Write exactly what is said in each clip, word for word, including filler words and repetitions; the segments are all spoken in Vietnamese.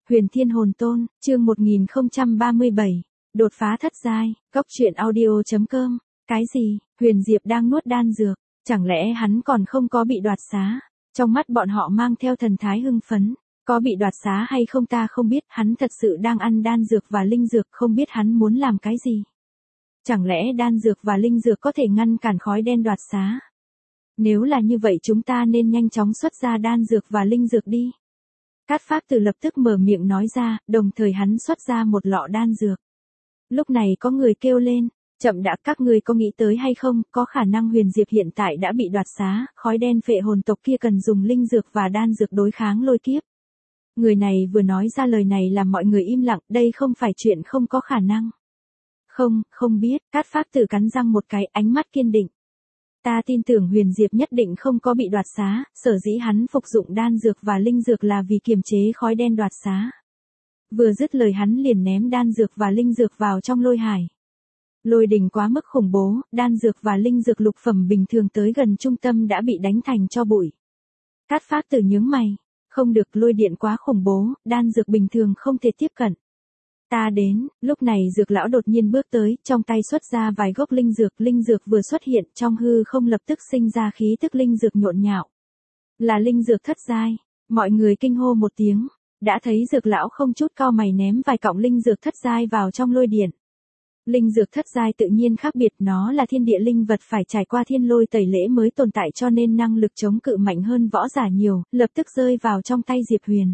Huyền Thiên Hồn Tôn, chương một nghìn không trăm ba mươi bảy, đột phá thất giai, cốc truyện audio chấm com. Cái gì, Huyền Diệp đang nuốt đan dược, chẳng lẽ hắn còn không có bị đoạt xá? Trong mắt bọn họ mang theo thần thái hưng phấn, có bị đoạt xá hay không ta không biết, hắn thật sự đang ăn đan dược và linh dược, không biết hắn muốn làm cái gì. Chẳng lẽ đan dược và linh dược có thể ngăn cản khói đen đoạt xá? Nếu là như vậy chúng ta nên nhanh chóng xuất ra đan dược và linh dược đi. Cát Phác Tử lập tức mở miệng nói ra, đồng thời hắn xuất ra một lọ đan dược. Lúc này có người kêu lên, chậm đã, các ngươi có nghĩ tới hay không, có khả năng Huyền Diệp hiện tại đã bị đoạt xá, khói đen phệ hồn tộc kia cần dùng linh dược và đan dược đối kháng lôi kiếp. Người này vừa nói ra lời này làm mọi người im lặng, đây không phải chuyện không có khả năng. Không, không biết, Cát Phác Tử cắn răng một cái, ánh mắt kiên định. Ta tin tưởng Huyền Diệp nhất định không có bị đoạt xá, sở dĩ hắn phục dụng đan dược và linh dược là vì kiềm chế khói đen đoạt xá. Vừa dứt lời hắn liền ném đan dược và linh dược vào trong lôi hải. Lôi đình quá mức khủng bố, đan dược và linh dược lục phẩm bình thường tới gần trung tâm đã bị đánh thành tro bụi. Cát Phác Tử nhướng mày, không được, lôi điện quá khủng bố, đan dược bình thường không thể tiếp cận. Ta đến, lúc này dược lão đột nhiên bước tới, trong tay xuất ra vài gốc linh dược, linh dược vừa xuất hiện trong hư không lập tức sinh ra khí tức linh dược nhộn nhạo. Là linh dược thất giai, mọi người kinh hô một tiếng, đã thấy dược lão không chút cau mày ném vài cọng linh dược thất giai vào trong lôi điện. Linh dược thất giai tự nhiên khác biệt, nó là thiên địa linh vật phải trải qua thiên lôi tẩy lễ mới tồn tại cho nên năng lực chống cự mạnh hơn võ giả nhiều, lập tức rơi vào trong tay Diệp Huyền.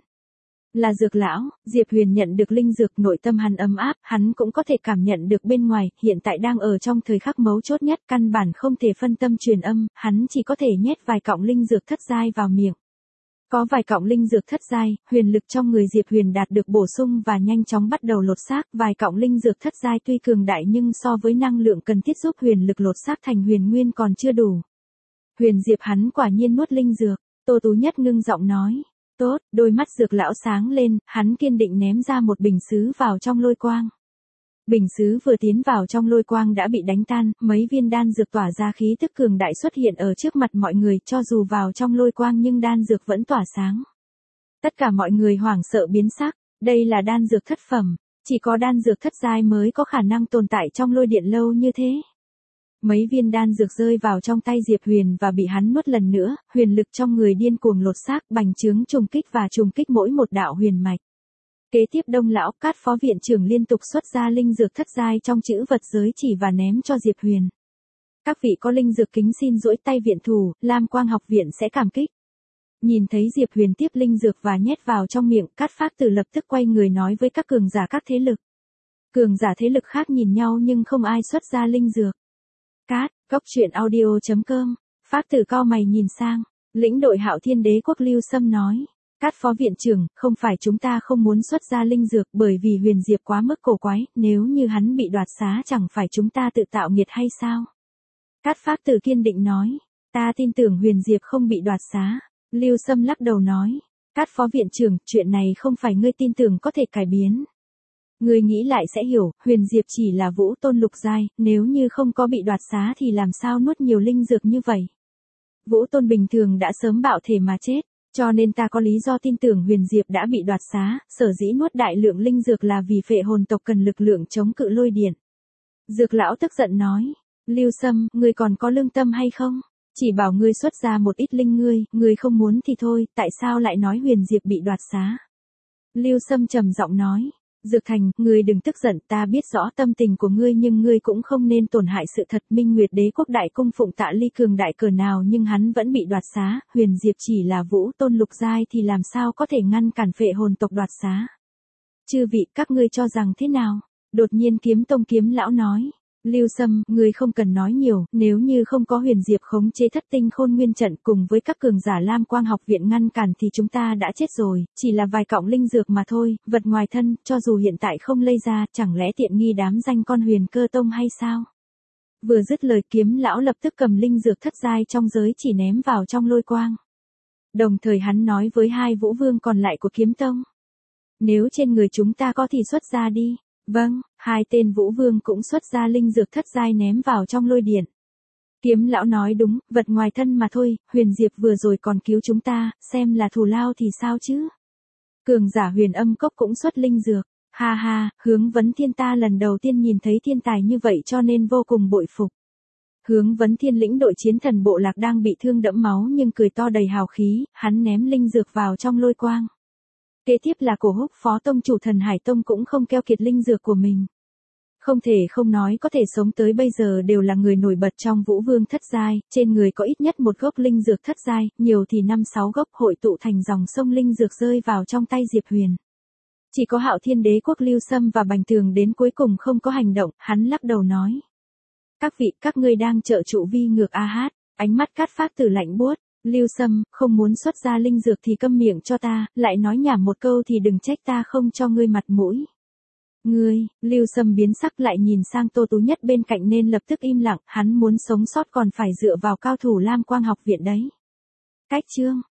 Là dược lão, Diệp Huyền nhận được linh dược, nội tâm hắn ấm áp, hắn cũng có thể cảm nhận được bên ngoài, hiện tại đang ở trong thời khắc mấu chốt nhất, căn bản không thể phân tâm truyền âm, hắn chỉ có thể nhét vài cọng linh dược thất giai vào miệng. Có vài cọng linh dược thất giai, huyền lực trong người Diệp Huyền đạt được bổ sung và nhanh chóng bắt đầu lột xác, vài cọng linh dược thất giai tuy cường đại nhưng so với năng lượng cần thiết giúp huyền lực lột xác thành huyền nguyên còn chưa đủ. Huyền Diệp hắn quả nhiên nuốt linh dược, Tô Tú Nhất ngưng giọng nói. Tốt, đôi mắt dược lão sáng lên, hắn kiên định ném ra một bình sứ vào trong lôi quang. Bình sứ vừa tiến vào trong lôi quang đã bị đánh tan, mấy viên đan dược tỏa ra khí tức cường đại xuất hiện ở trước mặt mọi người, cho dù vào trong lôi quang nhưng đan dược vẫn tỏa sáng. Tất cả mọi người hoảng sợ biến sắc, đây là đan dược thất phẩm, chỉ có đan dược thất giai mới có khả năng tồn tại trong lôi điện lâu như thế. Mấy viên đan dược rơi vào trong tay Diệp Huyền và bị hắn nuốt lần nữa, huyền lực trong người điên cuồng lột xác, bành trướng trùng kích và trùng kích mỗi một đạo huyền mạch. Kế tiếp Đông lão Cát phó viện trưởng liên tục xuất ra linh dược thất giai trong chữ vật giới chỉ và ném cho Diệp Huyền. Các vị có linh dược kính xin duỗi tay viện thủ, Lam Quang học viện sẽ cảm kích. Nhìn thấy Diệp Huyền tiếp linh dược và nhét vào trong miệng, Cát Phác Tử lập tức quay người nói với các cường giả các thế lực. Cường giả thế lực khác nhìn nhau nhưng không ai xuất ra linh dược. Cát, cốc truyện audio chấm com, Phác Tử cau mày nhìn sang, lĩnh đội Hạo Thiên Đế quốc Lưu Sâm nói. Cát phó viện trưởng, không phải chúng ta không muốn xuất ra linh dược bởi vì Huyền Diệp quá mức cổ quái, nếu như hắn bị đoạt xá chẳng phải chúng ta tự tạo nghiệt hay sao? Cát Phác Tử kiên định nói, ta tin tưởng Huyền Diệp không bị đoạt xá. Lưu Sâm lắc đầu nói, Cát phó viện trưởng, chuyện này không phải ngươi tin tưởng có thể cải biến. Ngươi nghĩ lại sẽ hiểu, Huyền Diệp chỉ là vũ tôn lục giai, nếu như không có bị đoạt xá thì làm sao nuốt nhiều linh dược như vậy? Vũ tôn bình thường đã sớm bạo thể mà chết. Cho nên ta có lý do tin tưởng Huyền Diệp đã bị đoạt xá, sở dĩ nuốt đại lượng linh dược là vì phệ hồn tộc cần lực lượng chống cự lôi điện. Dược lão tức giận nói, Lưu Sâm, ngươi còn có lương tâm hay không? Chỉ bảo ngươi xuất ra một ít linh ngươi, ngươi không muốn thì thôi, tại sao lại nói Huyền Diệp bị đoạt xá? Lưu Sâm trầm giọng nói, Dược Thành, ngươi đừng tức giận, ta biết rõ tâm tình của ngươi nhưng ngươi cũng không nên tổn hại sự thật. Minh Nguyệt Đế quốc đại cung phụng Tạ Ly cường đại cờ nào nhưng hắn vẫn bị đoạt xá, Huyền Diệp chỉ là vũ tôn lục giai thì làm sao có thể ngăn cản phệ hồn tộc đoạt xá. Chư vị, các ngươi cho rằng thế nào? Đột nhiên Kiếm Tông kiếm lão nói, Lưu Sâm, ngươi không cần nói nhiều, nếu như không có Huyền Diệp khống chế thất tinh khôn nguyên trận cùng với các cường giả Lam Quang học viện ngăn cản thì chúng ta đã chết rồi, chỉ là vài cọng linh dược mà thôi, vật ngoài thân, cho dù hiện tại không lây ra, chẳng lẽ tiện nghi đám danh con Huyền Cơ Tông hay sao? Vừa dứt lời kiếm lão lập tức cầm linh dược thất giai trong giới chỉ ném vào trong lôi quang. Đồng thời hắn nói với hai vũ vương còn lại của Kiếm Tông. Nếu trên người chúng ta có thì xuất ra đi. Vâng, hai tên vũ vương cũng xuất ra linh dược thất giai ném vào trong lôi điện. Kiếm lão nói đúng, vật ngoài thân mà thôi, Huyền Diệp vừa rồi còn cứu chúng ta, xem là thù lao thì sao chứ? Cường giả huyền âm cốc cũng xuất linh dược. Ha ha, Hướng Vấn Thiên ta lần đầu tiên nhìn thấy thiên tài như vậy cho nên vô cùng bội phục. Hướng Vấn Thiên lĩnh đội chiến thần bộ lạc đang bị thương đẫm máu nhưng cười to đầy hào khí, hắn ném linh dược vào trong lôi quang. Kế tiếp là Cổ Húc phó tông chủ Thần Hải Tông cũng không keo kiệt linh dược của mình. Không thể không nói có thể sống tới bây giờ đều là người nổi bật trong Vũ Vương thất giai, trên người có ít nhất một gốc linh dược thất giai, nhiều thì năm sáu gốc hội tụ thành dòng sông linh dược rơi vào trong tay Diệp Huyền. Chỉ có Hạo Thiên Đế quốc Lưu Sâm và Bành Tường đến cuối cùng không có hành động, hắn lắc đầu nói. Các vị, các ngươi đang trợ trụ vi ngược a hát, ánh mắt Cát Phác Tử lạnh buốt, Lưu Sâm, không muốn xuất ra linh dược thì câm miệng cho ta, lại nói nhảm một câu thì đừng trách ta không cho ngươi mặt mũi. Ngươi, Lưu Sâm biến sắc lại nhìn sang Tô Tú Nhất bên cạnh nên lập tức im lặng, hắn muốn sống sót còn phải dựa vào cao thủ Lam Quang học viện đấy. Cách chương